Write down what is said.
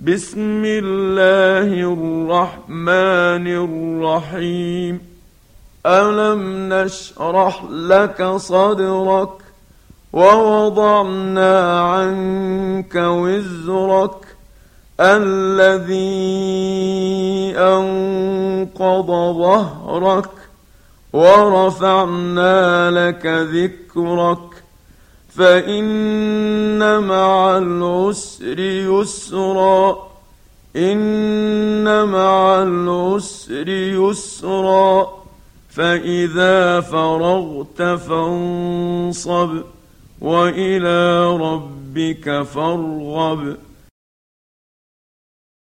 بسم الله الرحمن الرحيم. ألم نشرح لك صدرك ووضعنا عنك وزرك الذي أنقض ظهرك ورفعنا لك ذكرك فإن مع العسر يسرا إن مع العسر يسرا فإذا فرغت فانصب وإلى ربك فارغب.